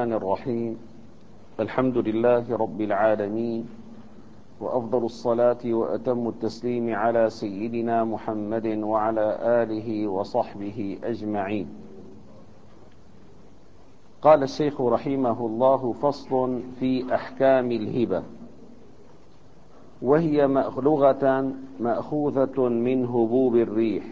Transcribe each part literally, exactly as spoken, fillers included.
الرحمن الرحيم. الحمد لله رب العالمين، وأفضل الصلاة وأتم التسليم على سيدنا محمد وعلى آله وصحبه أجمعين. قال الشيخ رحمه الله: فصل في أحكام الهبة، وهي لغة مأخوذة من هبوب الريح،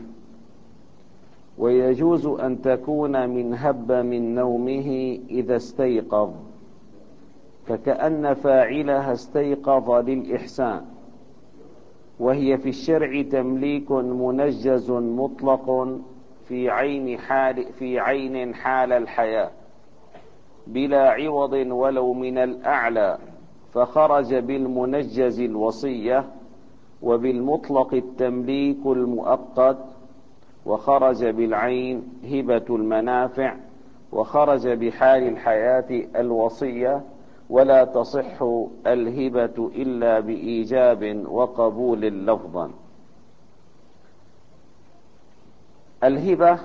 ويجوز أن تكون من هب من نومه إذا استيقظ، فكأن فاعلها استيقظ للإحسان، وهي في الشرع تمليك منجز مطلق في عين حال في عين حال الحياة بلا عوض ولو من الأعلى، فخرج بالمنجز الوصية، وبالمطلق التمليك المؤقت، وخرج بالعين هبة المنافع، وخرج بحال الحياة الوصية، ولا تصح الهبة إلا بإيجاب وقبول لفظا. الهبة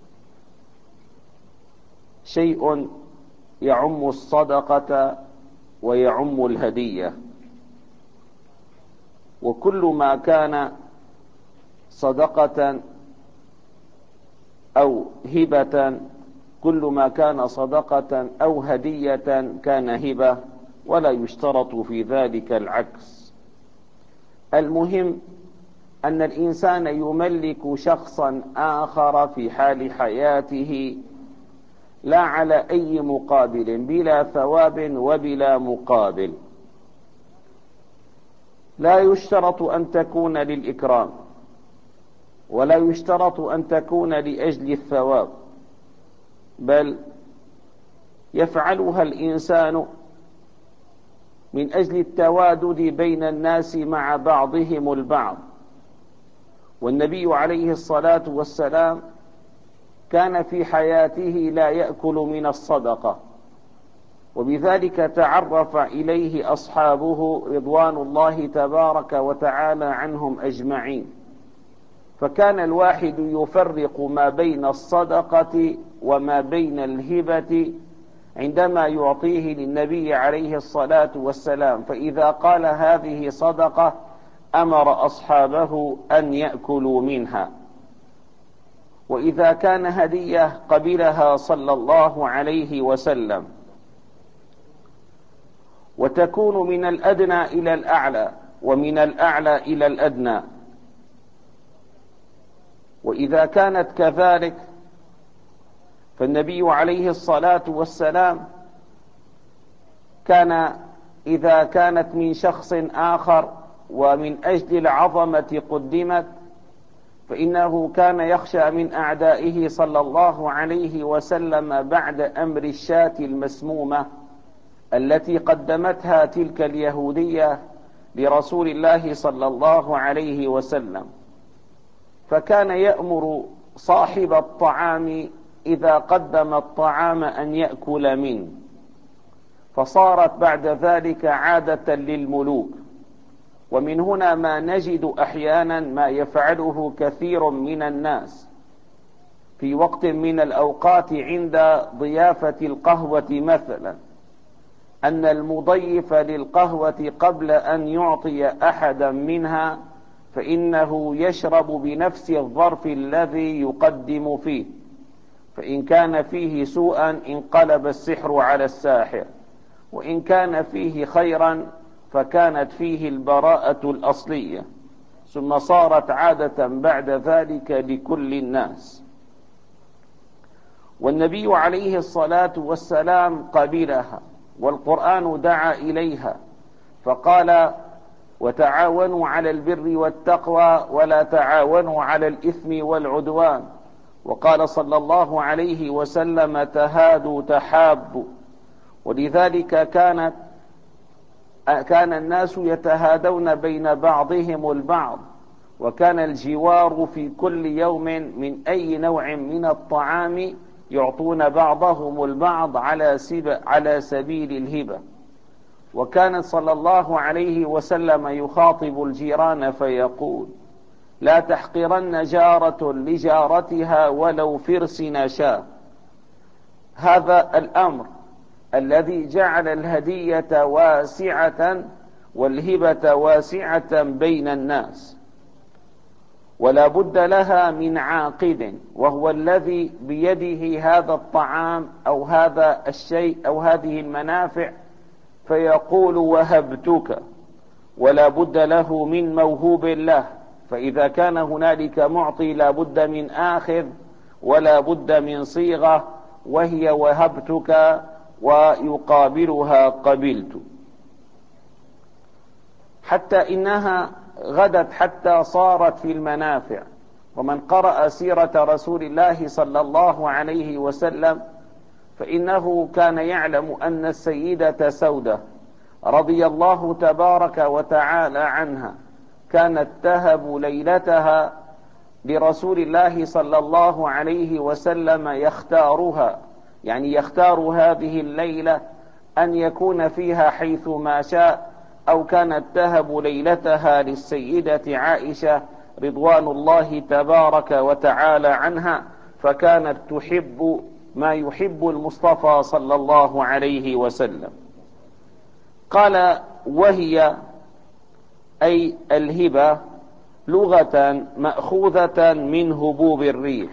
شيء يعم الصدقة ويعم الهدية، وكل ما كان صدقة أو هبة كل ما كان صدقة أو هدية كان هبة، ولا يشترط في ذلك العكس. المهم أن الإنسان يملك شخصا آخر في حال حياته لا على أي مقابل، بلا ثواب وبلا مقابل. لا يشترط أن تكون للإكرام، ولا يشترط أن تكون لأجل الثواب، بل يفعلها الإنسان من أجل التوادد بين الناس مع بعضهم البعض. والنبي عليه الصلاة والسلام كان في حياته لا يأكل من الصدقة، وبذلك تعرف إليه أصحابه رضوان الله تبارك وتعالى عنهم أجمعين، فكان الواحد يفرق ما بين الصدقة وما بين الهبة عندما يعطيه للنبي عليه الصلاة والسلام، فإذا قال هذه صدقة أمر أصحابه أن يأكلوا منها، وإذا كان هدية قبلها صلى الله عليه وسلم. وتكون من الأدنى إلى الأعلى، ومن الأعلى إلى الأدنى. وإذا كانت كذلك فالنبي عليه الصلاة والسلام كان إذا كانت من شخص آخر ومن أجل العظمة قدمت، فإنه كان يخشى من أعدائه صلى الله عليه وسلم بعد أمر الشاة المسمومة التي قدمتها تلك اليهودية لرسول الله صلى الله عليه وسلم، فكان يأمر صاحب الطعام إذا قدم الطعام أن يأكل منه، فصارت بعد ذلك عادة للملوك. ومن هنا ما نجد أحيانا ما يفعله كثير من الناس في وقت من الأوقات عند ضيافة القهوة مثلا، أن المضيف للقهوة قبل أن يعطي أحدا منها فإنه يشرب بنفس الظرف الذي يقدم فيه، فإن كان فيه سوءا انقلب السحر على الساحر، وإن كان فيه خيرا فكانت فيه البراءة الأصلية، ثم صارت عادة بعد ذلك لكل الناس. والنبي عليه الصلاة والسلام قبلها، والقرآن دعا إليها فقال: وتعاونوا على البر والتقوى ولا تعاونوا على الإثم والعدوان. وقال صلى الله عليه وسلم: تهادوا تحابوا. ولذلك كانت كان الناس يتهادون بين بعضهم البعض، وكان الجوار في كل يوم من أي نوع من الطعام يعطون بعضهم البعض على على سبيل الهبة. وكان صلى الله عليه وسلم يخاطب الجيران فيقول: لا تحقرن جارة لجارتها ولو فرس نشاء. هذا الأمر الذي جعل الهدية واسعة والهبة واسعة بين الناس، ولا بد لها من عاقد، وهو الذي بيده هذا الطعام أو هذا الشيء أو هذه المنافع فيقول وهبتك، ولا بد له من موهوب له. فإذا كان هنالك معطي لا بد من آخذ ولا بد من صيغة، وهي وهبتك ويقابلها قبلت، حتى إنها غدت حتى صارت في المنافع. ومن قرأ سيرة رسول الله صلى الله عليه وسلم فإنه كان يعلم أن السيدة سودة رضي الله تبارك وتعالى عنها كانت تهب ليلتها لرسول الله صلى الله عليه وسلم، يختارها، يعني يختار هذه الليلة أن يكون فيها حيث ما شاء، أو كانت تهب ليلتها للسيدة عائشة رضوان الله تبارك وتعالى عنها، فكانت تحب ما يحب المصطفى صلى الله عليه وسلم. قال وهي أي الهبة لغة مأخوذة من هبوب الريح،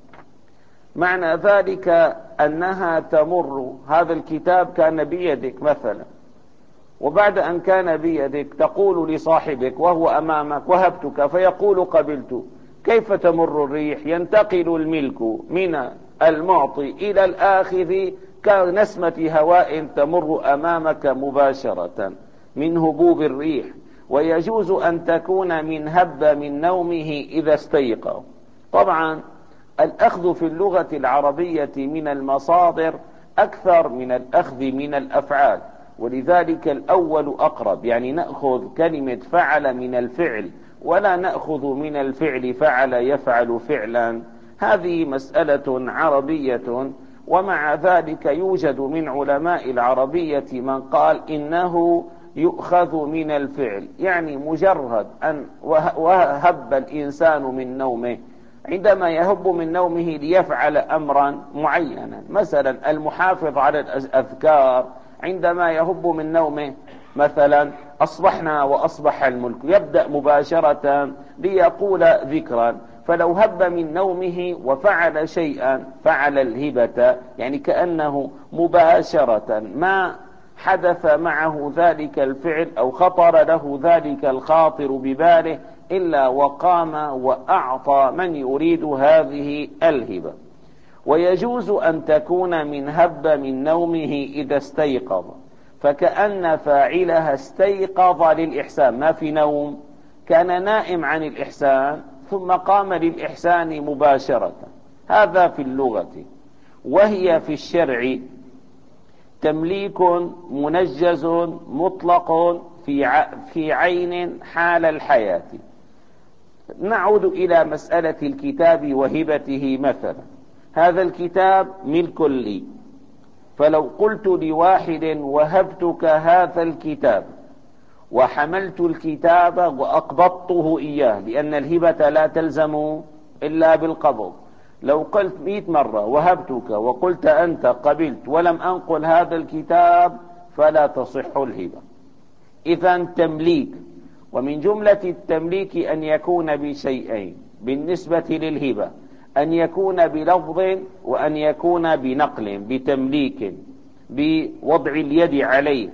معنى ذلك أنها تمر. هذا الكتاب كان بيدك مثلا، وبعد أن كان بيدك تقول لصاحبك وهو أمامك وهبتك، فيقول قبلت. كيف تمر الريح؟ ينتقل الملك من المعطي إلى الآخذ كنسمة هواء تمر أمامك مباشرة من هبوب الريح. ويجوز أن تكون من هب من نومه إذا استيقظ. طبعا الأخذ في اللغة العربية من المصادر أكثر من الأخذ من الأفعال، ولذلك الأول أقرب، يعني نأخذ كلمة فعل من الفعل، ولا نأخذ من الفعل فعل يفعل فعلا. هذه مسألة عربية، ومع ذلك يوجد من علماء العربية من قال إنه يؤخذ من الفعل، يعني مجرد أن وهب الإنسان من نومه، عندما يهب من نومه ليفعل أمرا معينا، مثلا المحافظ على الأذكار عندما يهب من نومه، مثلا أصبحنا وأصبح الملك، يبدأ مباشرة ليقول ذكرا. فلو هب من نومه وفعل شيئا فعل الهبة، يعني كأنه مباشرة ما حدث معه ذلك الفعل أو خطر له ذلك الخاطر بباله إلا وقام وأعطى من يريد هذه الهبة. ويجوز أن تكون من هب من نومه إذا استيقظ، فكأن فاعلها استيقظ للإحسان، ما في نوم، كان نائم عن الإحسان ثم قام للإحسان مباشرة. هذا في اللغة. وهي في الشرع تمليك منجز مطلق في في عين حال الحياة. نعود إلى مسألة الكتاب وهبته. مثلا هذا الكتاب ملك لي، فلو قلت لواحد وهبتك هذا الكتاب وحملت الكتاب وأقبضته إياه، لأن الهبة لا تلزم إلا بالقبض، لو قلت مئة مرة وهبتك وقلت أنت قبلت ولم أنقل هذا الكتاب فلا تصح الهبة. إذن تمليك، ومن جملة التمليك أن يكون بشيئين بالنسبة للهبة، أن يكون بلفظ وأن يكون بنقل، بتمليك بوضع اليد عليه.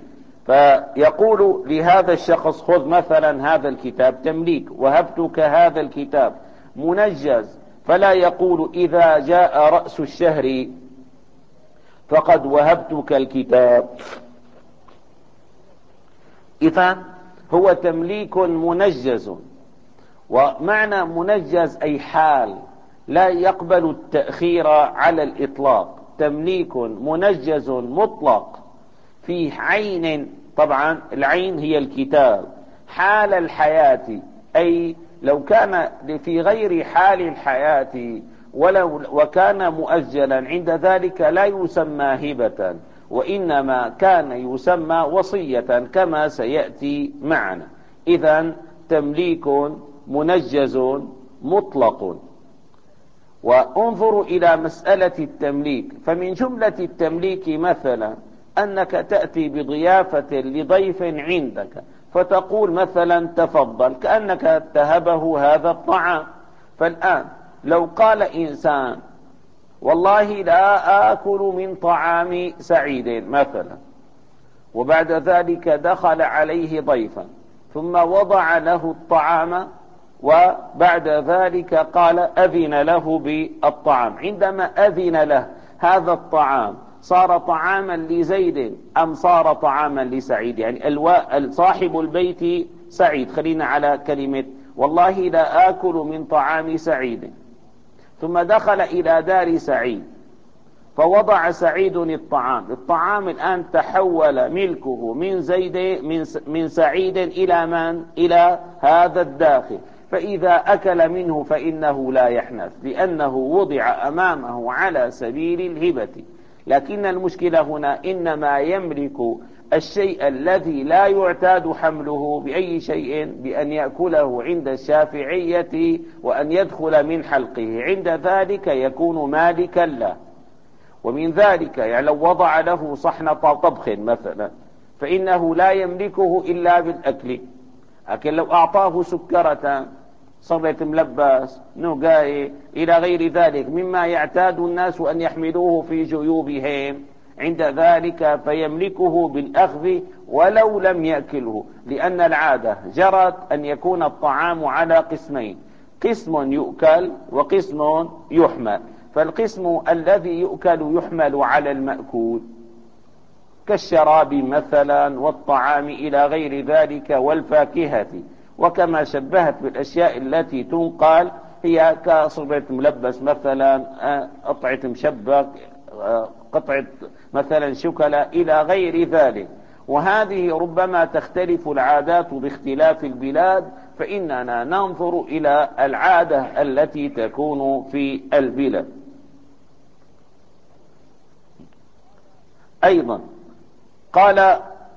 فيقول لهذا الشخص خذ مثلا هذا الكتاب، تمليك، وهبتك هذا الكتاب منجز، فلا يقول إذا جاء رأس الشهر فقد وهبتك الكتاب. إذن هو تمليك منجز، ومعنى منجز أي حال، لا يقبل التأخير على الإطلاق. تمليك منجز مطلق في عين، طبعا العين هي الكتاب، حال الحياة، أي لو كان في غير حال الحياة ولو وكان مؤجلا، عند ذلك لا يسمى هبة، وإنما كان يسمى وصية كما سيأتي معنا. إذن تمليك منجز مطلق. وانظروا إلى مسألة التمليك، فمن جملة التمليك مثلا أنك تأتي بضيافة لضيف عندك فتقول مثلا تفضل، كأنك تهبه هذا الطعام. فالآن لو قال إنسان والله لا آكل من طعام سعيد مثلا، وبعد ذلك دخل عليه ضيفا ثم وضع له الطعام، وبعد ذلك قال أذن له بالطعام، عندما أذن له هذا الطعام صار طعاما لزيد أم صار طعاما لسعيد؟ يعني الوا... صاحب البيت سعيد، خلينا على كلمة والله لا آكل من طعام سعيد، ثم دخل إلى دار سعيد فوضع سعيد الطعام، الطعام الآن تحول ملكه من زيد من من سعيد إلى من؟ إلى هذا الداخل، فإذا أكل منه فإنه لا يحنث لأنه وضع أمامه على سبيل الهبة. لكن المشكلة هنا إنما يملك الشيء الذي لا يعتاد حمله بأي شيء، بأن يأكله عند الشافعية وأن يدخل من حلقه، عند ذلك يكون مالكا له. ومن ذلك يعني لو وضع له صحن طبخ مثلا فإنه لا يملكه إلا بالأكل، لكن لو أعطاه سكرة، صبة ملبس، نقاي إلى غير ذلك مما يعتاد الناس أن يحملوه في جيوبهم، عند ذلك فيملكه بالأخذ ولو لم يأكله، لأن العادة جرت أن يكون الطعام على قسمين، قسم يؤكل وقسم يحمل. فالقسم الذي يؤكل يحمل على المأكول كالشراب مثلا والطعام إلى غير ذلك والفاكهة، وكما شبهت بالأشياء التي تنقل هي كصبة ملبس مثلا، قطعة مشبك، قطعة مثلا شوكولا إلى غير ذلك. وهذه ربما تختلف العادات باختلاف البلاد، فإننا ننظر إلى العادة التي تكون في البلاد. أيضا قال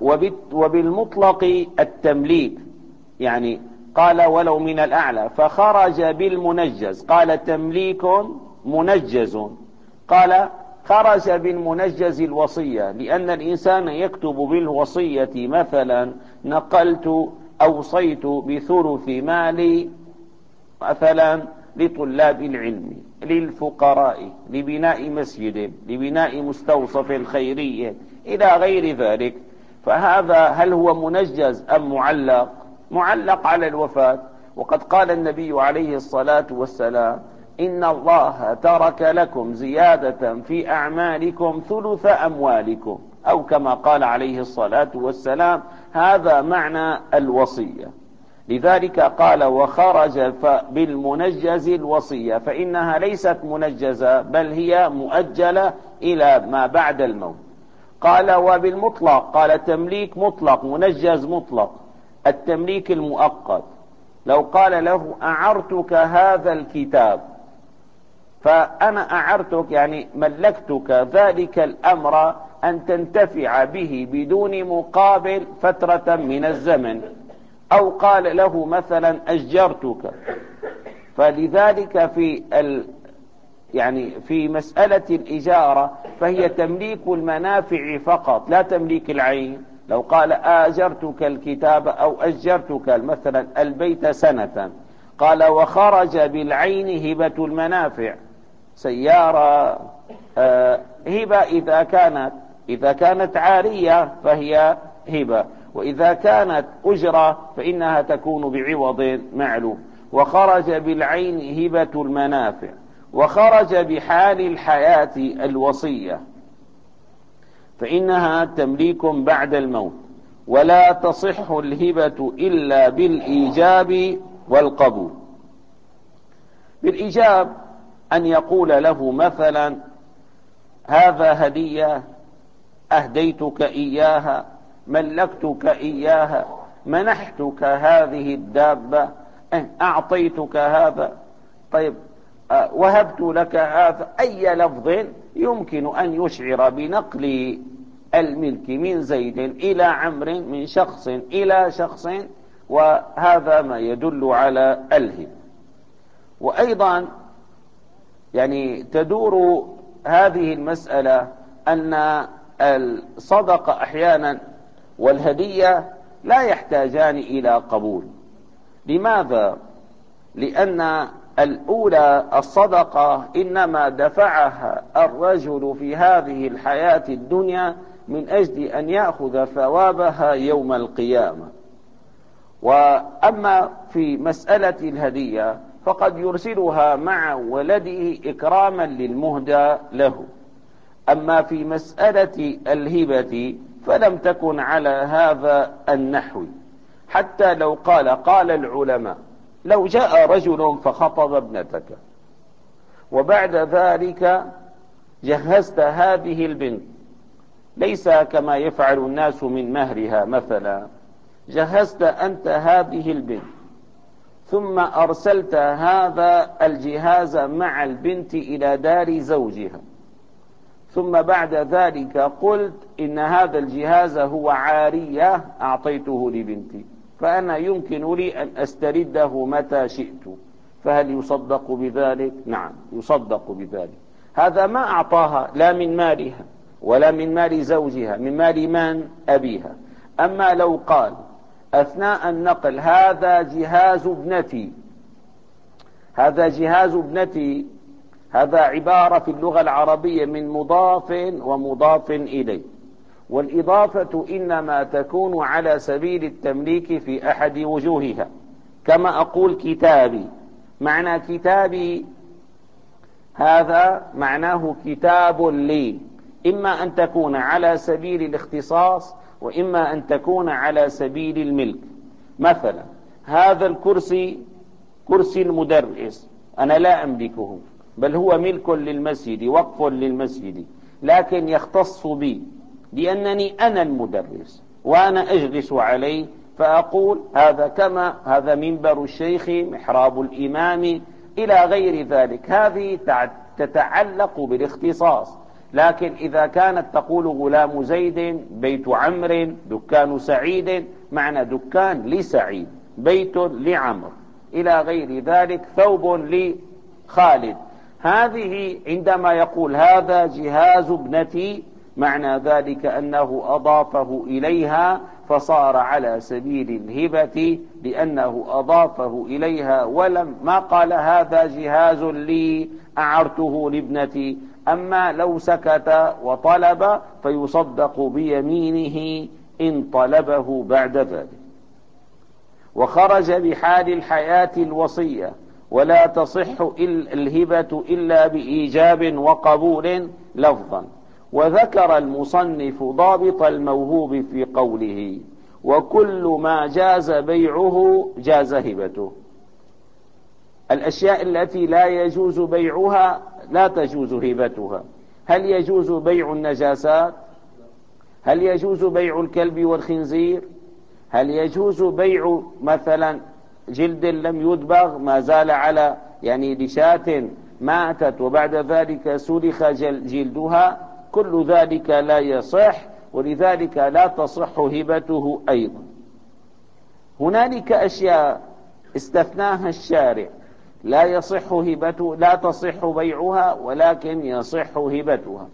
وبالمطلق التمليك، يعني قال ولو من الأعلى، فخرج بالمنجز، قال تمليك منجز، قال خرج بالمنجز الوصية، لأن الإنسان يكتب بالوصية مثلا نقلت أوصيت بثلث مالي مثلا لطلاب العلم، للفقراء، لبناء مسجد، لبناء مستوصف خيري إلى غير ذلك. فهذا هل هو منجز أم معلق؟ معلق على الوفاة. وقد قال النبي عليه الصلاة والسلام إن الله ترك لكم زيادة في أعمالكم ثلث أموالكم، أو كما قال عليه الصلاة والسلام، هذا معنى الوصية. لذلك قال وخرج بالمنجز الوصية، فإنها ليست منجزة بل هي مؤجلة إلى ما بعد الموت. قال وبالمطلق، قال تمليك مطلق، منجز مطلق. التمليك المؤقت لو قال له أعرتك هذا الكتاب، فأنا أعرتك يعني ملكتك ذلك الأمر أن تنتفع به بدون مقابل فترة من الزمن، أو قال له مثلا أجرتك. فلذلك في ال يعني في مسألة الإجارة فهي تمليك المنافع فقط لا تمليك العين. لو قال آجرتك الكتاب أو أجرتك مثلا البيت سنة، قال وخرج بالعين هبة المنافع، سيارة آه هبة إذا كانت إذا كانت عارية فهي هبة، وإذا كانت أجرة فإنها تكون بعوض معلوم. وخرج بالعين هبة المنافع، وخرج بحال الحياة الوصية، فإنها تمليك بعد الموت، ولا تصح الهبة إلا بالإيجاب والقبول. بالإيجاب أن يقول له مثلا هذا هدية، أهديتك إياها، ملكتك إياها، منحتك هذه الدابة، أعطيتك هذا، طيب وهبت لك هذا، أي لفظ يمكن أن يشعر بنقل الملك من زيد إلى عمرو، من شخص إلى شخص، وهذا ما يدل على الهبة. وأيضا يعني تدور هذه المسألة أن الصدقة أحيانا والهدية لا يحتاجان إلى قبول. لماذا؟ لأن الأولى الصدقة إنما دفعها الرجل في هذه الحياة الدنيا من أجل أن يأخذ ثوابها يوم القيامة. وأما في مسألة الهدية فقد يرسلها مع ولده إكراما للمهدى له. أما في مسألة الهبة فلم تكن على هذا النحو، حتى لو قال قال العلماء لو جاء رجل فخطب ابنتك وبعد ذلك جهزت هذه البنت، ليس كما يفعل الناس من مهرها مثلا، جهزت أنت هذه البنت ثم أرسلت هذا الجهاز مع البنت إلى دار زوجها، ثم بعد ذلك قلت إن هذا الجهاز هو عارية أعطيته لبنتي، فأنا يمكن لي أن أسترده متى شئت، فهل يصدق بذلك؟ نعم يصدق بذلك. هذا ما أعطاها لا من مالها ولا من مال زوجها، من مال من؟ أبيها. أما لو قال أثناء النقل هذا جهاز ابنتي، هذا جهاز ابنتي، هذا عبارة في اللغة العربية من مضاف ومضاف إليه، والإضافة إنما تكون على سبيل التمليك في أحد وجوهها. كما أقول كتابي، معنى كتابي هذا معناه كتاب لي، إما أن تكون على سبيل الاختصاص وإما أن تكون على سبيل الملك. مثلا هذا الكرسي كرسي المدرس أنا لا أملكه، بل هو ملك للمسجد وقف للمسجد، لكن يختص بي لأنني أنا المدرس وأنا أجلس عليه، فأقول هذا كما هذا منبر الشيخ محراب الإمام إلى غير ذلك. هذه تتعلق بالاختصاص. لكن إذا كانت تقول غلام زيد، بيت عمرو، دكان سعيد، معنى دكان لسعيد، بيت لعمر إلى غير ذلك، ثوب لخالد، هذه عندما يقول هذا جهاز ابنتي معنى ذلك أنه أضافه إليها فصار على سبيل الهبة، لأنه أضافه إليها ولم ما قال هذا جهاز لي أعرته لابنتي. أما لو سكت وطلب فيصدق بيمينه إن طلبه بعد ذلك. وخرج بحال الحياة الوصية، ولا تصح الهبة إلا بإيجاب وقبول لفظا. وذكر المصنف ضابط الموهوب في قوله وكل ما جاز بيعه جاز هبته. الأشياء التي لا يجوز بيعها لا تجوز هبتها. هل يجوز بيع النجاسات؟ هل يجوز بيع الكلب والخنزير؟ هل يجوز بيع مثلا جلد لم يدبغ ما زال على يعني لشاة ماتت وبعد ذلك سلخ جلدها؟ كل ذلك لا يصح، ولذلك لا تصح هبته أيضا. هنالك أشياء استثناها الشارع لا يصح هبته، لا تصح بيعها ولكن يصح هبتها.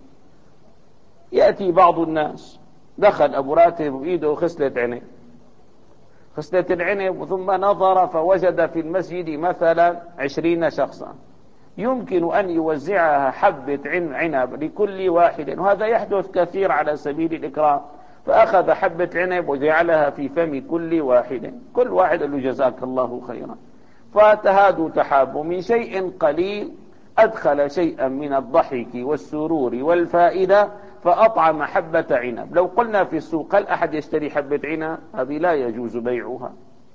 يأتي بعض الناس دخل أبو راتب بإيده خصلة عنب، خصلة العنب، ثم نظر فوجد في المسجد مثلا عشرين شخصا، يمكن أن يوزعها حبة عنب لكل واحد، وهذا يحدث كثير على سبيل الإكرام، فأخذ حبة عنب وجعلها في فم كل واحد، كل واحد له جزاك الله خيرا، فتهادوا تحابوا من شيء قليل، أدخل شيئا من الضحك والسرور والفائدة فأطعم حبة عنب. لو قلنا في السوق هل أحد يشتري حبة عنب؟ هذه لا يجوز بيعها.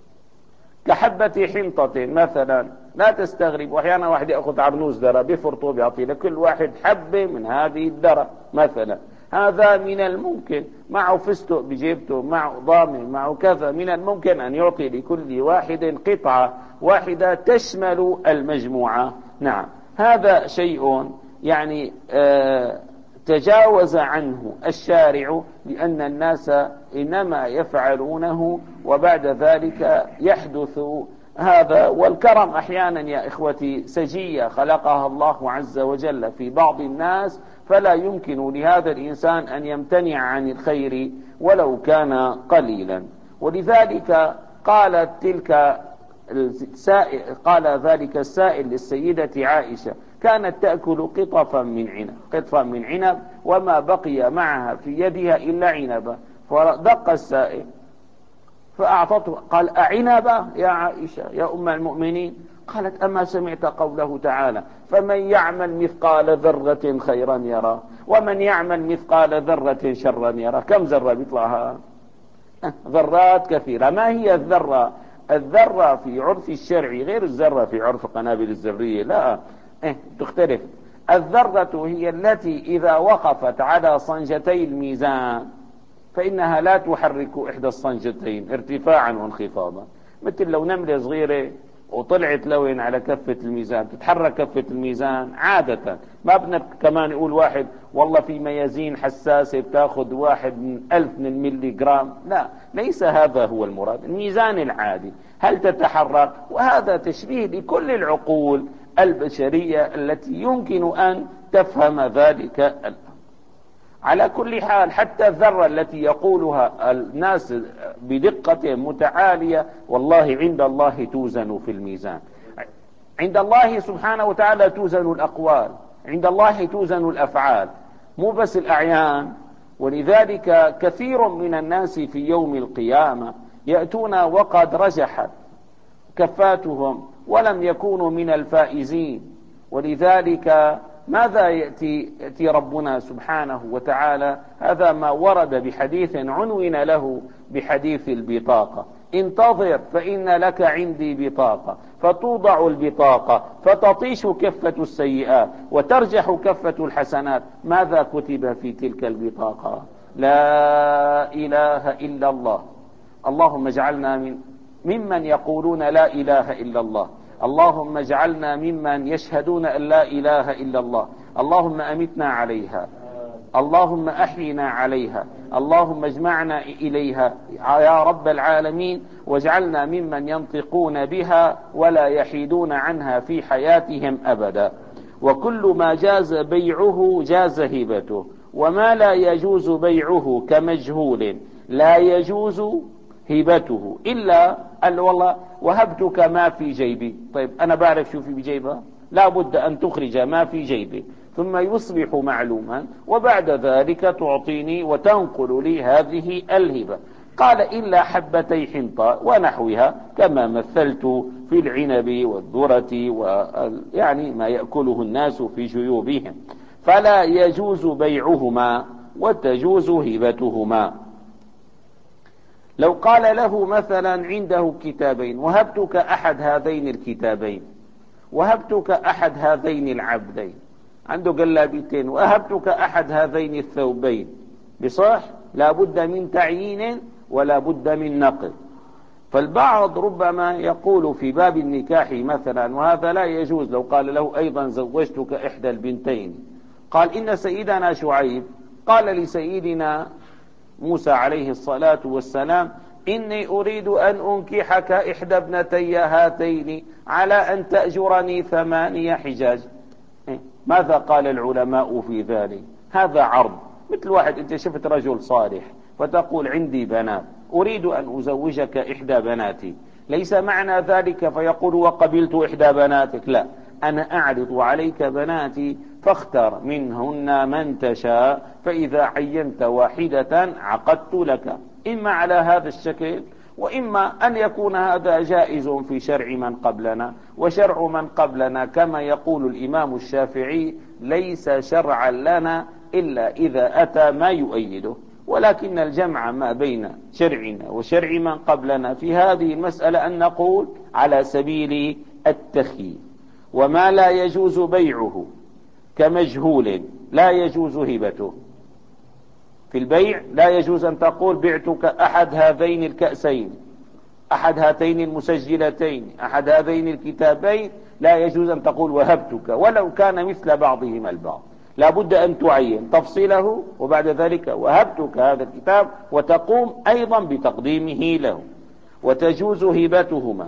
كحبة حنطة مثلا لا تستغرب، وأحيانا واحد يأخذ عرنوز ذرة بفرطه بيعطي لكل واحد حبة من هذه الذرة مثلا، هذا من الممكن معه فستق بجيبته، معه ضامن، معه كذا، من الممكن أن يعطي لكل واحد قطعة واحدة تشمل المجموعة. نعم هذا شيء يعني آه تجاوز عنه الشارع، لأن الناس إنما يفعلونه وبعد ذلك يحدث هذا. والكرم أحيانا يا إخوتي سجية خلقها الله عز وجل في بعض الناس، فلا يمكن لهذا الإنسان أن يمتنع عن الخير ولو كان قليلا. ولذلك قالت تلك السائل قال ذلك السائل للسيدة عائشة: كانت تأكل قطفا من عنب قطفا من عنب وما بقي معها في يدها إلا عنبا. فدق السائل فأعطته، قال: أعنبا يا عائشة يا أم المؤمنين؟ قالت: أما سمعت قوله تعالى: فمن يعمل مثقال ذرة خيرا يرى ومن يعمل مثقال ذرة شرا يرى. كم ذرة بيطلعها؟ ذرات كثيرة. ما هي الذرة؟ الذرة في عرف الشرع غير الذرة في عرف قنابل الذرية، لا إيه تختلف. الذرة هي التي إذا وقفت على صنجتي الميزان فإنها لا تحرك إحدى الصنجتين ارتفاعا وانخفاضا. مثل لو نملة صغيرة وطلعت لون على كفة الميزان تتحرك كفة الميزان عادة. ما بدنا كمان يقول واحد والله في ميازين حساسة بتاخذ واحد من ألف من الميلي جرام، لا، ليس هذا هو المراد. الميزان العادي هل تتحرك؟ وهذا تشبيه لكل العقول البشرية التي يمكن أن تفهم ذلك الأمر. على كل حال حتى الذرة التي يقولها الناس بدقة متعالية والله عند الله توزن في الميزان. عند الله سبحانه وتعالى توزن الأقوال، عند الله توزن الأفعال، مو بس الأعيان. ولذلك كثير من الناس في يوم القيامة يأتون وقد رجحت كفاتهم ولم يكونوا من الفائزين. ولذلك ماذا يأتي, يأتي ربنا سبحانه وتعالى؟ هذا ما ورد بحديث عنون له بحديث البطاقة: انتظر فإن لك عندي بطاقة، فتوضع البطاقة فتطيش كفة السيئات وترجح كفة الحسنات. ماذا كتب في تلك البطاقة؟ لا إله إلا الله. اللهم اجعلنا من ممن يقولون لا إله إلا الله. اللهم اجعلنا ممن يشهدون أن لا إله إلا الله. اللهم أمتنا عليها، اللهم أحينا عليها، اللهم اجمعنا إليها يا رب العالمين، واجعلنا ممن ينطقون بها ولا يحيدون عنها في حياتهم أبدا. وكل ما جاز بيعه جاز هبته، وما لا يجوز بيعه كمجهول لا يجوز هبته إلا قال والله وهبتك ما في جيبي. طيب أنا بعرف شو في بجيبها؟ لا بد أن تخرج ما في جيبي ثم يصبح معلوما، وبعد ذلك تعطيني وتنقل لي هذه الهبة. قال: إلا حبتي حنطة ونحوها، كما مثلت في العنب والذرة ويعني ما يأكله الناس في جيوبهم، فلا يجوز بيعهما وتجوز هبتهما. لو قال له مثلا عنده كتابين: وهبتك أحد هذين الكتابين، وهبتك أحد هذين العبدين، عنده قلابيتين، وأهبتك أحد هذين الثوبين، بصح لا بد من تعيين ولا بد من نقل. فالبعض ربما يقول في باب النكاح مثلا، وهذا لا يجوز، لو قال له أيضا زوجتك إحدى البنتين، قال: إن سيدنا شعيب قال لسيدنا موسى عليه الصلاة والسلام: إني أريد أن أنكحك إحدى ابنتي هاتين على أن تأجرني ثمانية حجاج. ماذا قال العلماء في ذلك؟ هذا عرض. مثل واحد أنت شفت رجل صالح فتقول: عندي بنات أريد أن أزوجك إحدى بناتي، ليس معنى ذلك فيقول: وقبلت إحدى بناتك، لا، أنا أعرض عليك بناتي فاختر منهن من تشاء، فإذا عينت واحدة عقدت لك. إما على هذا الشكل، وإما أن يكون هذا جائز في شرع من قبلنا. وشرع من قبلنا كما يقول الإمام الشافعي ليس شرعا لنا إلا إذا أتى ما يؤيده. ولكن الجمع ما بين شرعنا وشرع من قبلنا في هذه المسألة أن نقول على سبيل التخيير. وما لا يجوز بيعه كمجهول لا يجوز هبته. في البيع لا يجوز أن تقول: بعتك أحد هذين الكأسين، أحد هاتين المسجلتين، أحد هذين الكتابين. لا يجوز أن تقول: وهبتك، ولو كان مثل بعضهما البعض. لا بد أن تعين تفصيله، وبعد ذلك وهبتك هذا الكتاب، وتقوم أيضا بتقديمه له. وتجوز هبتهما.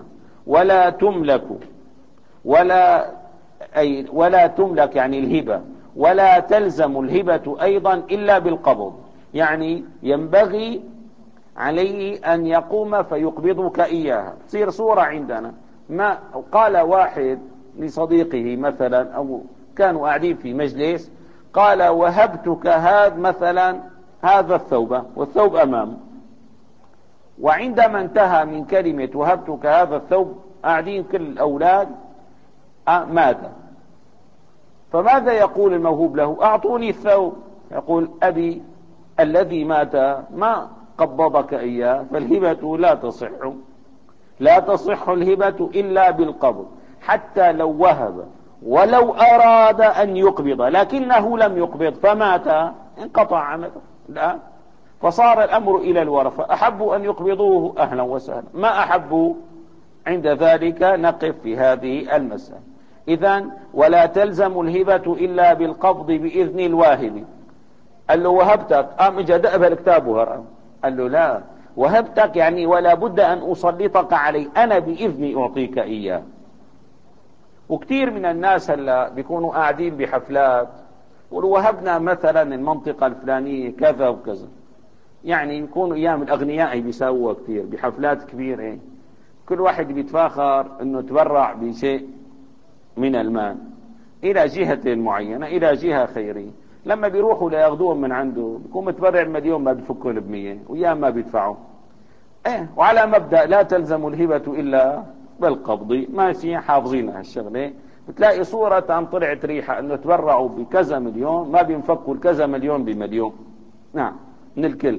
ولا تملك ولا أي ولا تملك يعني الهبة، ولا تلزم الهبة أيضا إلا بالقبض. يعني ينبغي عليه أن يقوم فيقبضك إياها. تصير صورة عندنا، ما قال واحد لصديقه مثلا، أو كانوا قاعدين في مجلس، قال وهبتك هذا مثلا هذا الثوب، والثوب أمامه، وعندما انتهى من كلمة وهبتك هذا الثوب قاعدين كل الأولاد مات. فماذا يقول الموهوب له؟ أعطوني الثوب. يقول أبي الذي مات ما قبضك إياه، فالهبة لا تصح، لا تصح الهبة إلا بالقبض، حتى لو وهب ولو أراد أن يقبض لكنه لم يقبض فمات، انقطع عمله. لا، فصار الأمر إلى الورثة، أحبوا أن يقبضوه أهلا وسهلا، ما أحبوا عند ذلك نقف في هذه المسألة. إذن ولا تلزم الهبة إلا بالقبض بإذن الواهب. قال له وهبتك، قام اجى دأب الكتاب وهرب. قال له لا، وهبتك يعني ولا بد أن أسلطك علي، أنا بإذني أعطيك إياه. وكثير من الناس هلا بيكونوا قاعدين بحفلات يقولوا وهبنا مثلا المنطقة الفلانية كذا وكذا، يعني يكونوا أيام الأغنياء بيساووا كثير بحفلات كبيرة، كل واحد بيتفاخر أنه تبرع بشيء من المال إلى جهة معينة، إلى جهة خيرية. لما بيروحوا لياخذوهم من عنده بيكون متبرع مليون، ما بيفكون بمية وياهم ما بيدفعوا. ايه، وعلى مبدأ لا تلزم الهبة إلا بالقبض، ماشي حافظين هالشغلة. بتلاقي صورة عم طلعت ريحة انه تبرعوا بكذا مليون، ما بينفكوا الكذا مليون بمليون. نعم، من الكل.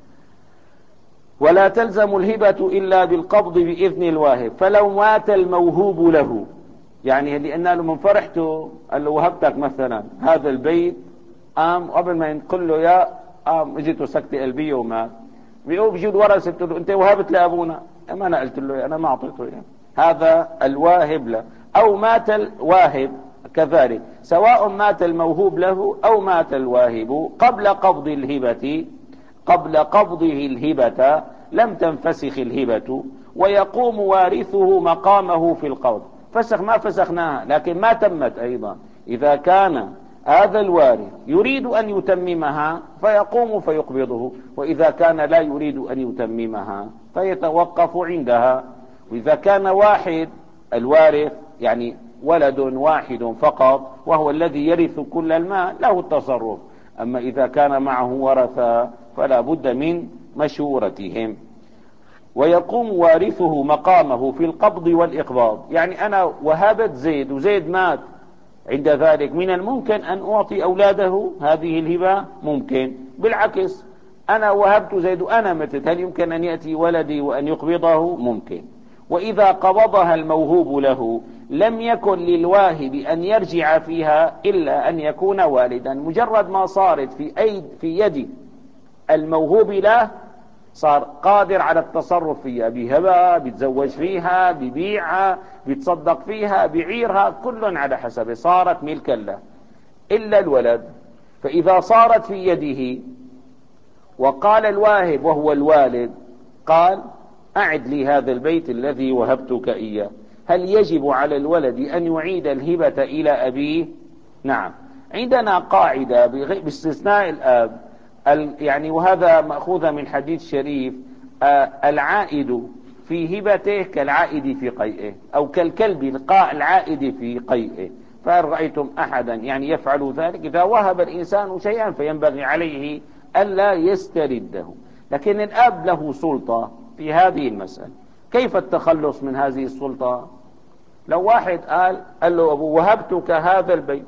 ولا تلزم الهبة إلا بالقبض بإذن الواهب، فلو مات الموهوب له، يعني اللي قلنا له من فرحته قال له وهبتك مثلا هذا البيت، قام قبل ما ينقل له يا قام اجته سكتة قلبية ومات. بيقوم بيجي الورثة بتقول له انت وهبت لابونا، ما انا قلت له انا ما اعطيته يعني. هذا الواهب له. او مات الواهب كذلك، سواء مات الموهوب له او مات الواهب قبل قبض الهبة، قبل قبضه الهبة لم تنفسخ الهبة، ويقوم وارثه مقامه في القبض. فسخ ما فسخناها لكن ما تمت ايضا. اذا كان هذا الوارث يريد أن يتممها فيقوم فيقبضه، وإذا كان لا يريد أن يتممها فيتوقف عندها. وإذا كان واحد الوارث يعني ولد واحد فقط وهو الذي يرث كل المال له التصرف. أما إذا كان معه ورثة فلا بد من مشورتهم. ويقوم وارثه مقامه في القبض والإقباض. يعني أنا وهبت زيد وزيد مات، عند ذلك من الممكن أن أعطي أولاده هذه الهبة؟ ممكن. بالعكس، أنا وهبت زيد وأنا متت، هل يمكن أن يأتي ولدي وأن يقبضه؟ ممكن. وإذا قبضها الموهوب له لم يكن للواهب أن يرجع فيها إلا أن يكون والدا. مجرد ما صارت في أيد في يد الموهوب له صار قادر على التصرف فيها، بهبها، بيتزوج فيها، ببيعها، بيتصدق فيها، بيعيرها، كل على حسبه، صارت ملكا له إلا الولد. فإذا صارت في يده وقال الواهب وهو الوالد قال أعد لي هذا البيت الذي وهبتك إياه، هل يجب على الولد أن يعيد الهبة إلى أبيه؟ نعم. عندنا قاعدة باستثناء الآب، يعني وهذا مأخوذ من حديث شريف، العائد في هبته كالعائد في قيئه، أو كالكلب العائد في قيئه. فهل رأيتم أحدا يعني يفعل ذلك؟ إذا وهب الإنسان شيئا فينبغي عليه ألا يسترده. لكن الأب له سلطة في هذه المسألة. كيف التخلص من هذه السلطة؟ لو واحد قال قال له أبو وهبتك هذا البيت،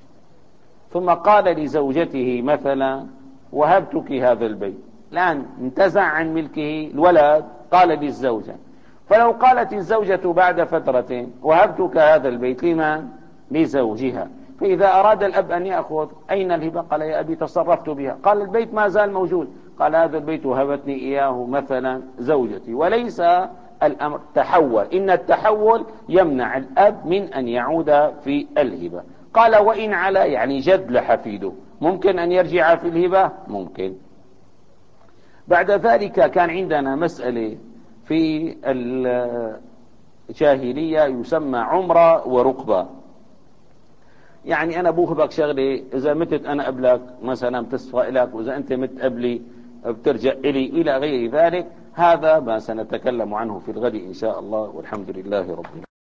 ثم قال لزوجته مثلا وهبتك هذا البيت، الآن انتزع عن ملكه الولد، قال للزوجة. فلو قالت الزوجة بعد فترة وهبتك هذا البيت لمن؟ لزوجها. فإذا أراد الأب أن يأخذ أين الهبة؟ قال يا أبي تصرفت بها. قال البيت ما زال موجود. قال هذا البيت وهبتني إياه مثلا زوجتي، وليس الأمر تحول. إن التحول يمنع الأب من أن يعود في الهبة. قال وإن على يعني جد لحفيده، ممكن أن يرجع في الهبة؟ ممكن. بعد ذلك كان عندنا مسألة في جاهلية يسمى عمرة ورقبة. يعني أنا بوهبك شغلي، إذا متت أنا قبلك مثلا بتصفى إلك، وإذا أنت مت قبلي بترجع إلي، إلى غير ذلك. هذا ما سنتكلم عنه في الغد إن شاء الله، والحمد لله رب العالمين.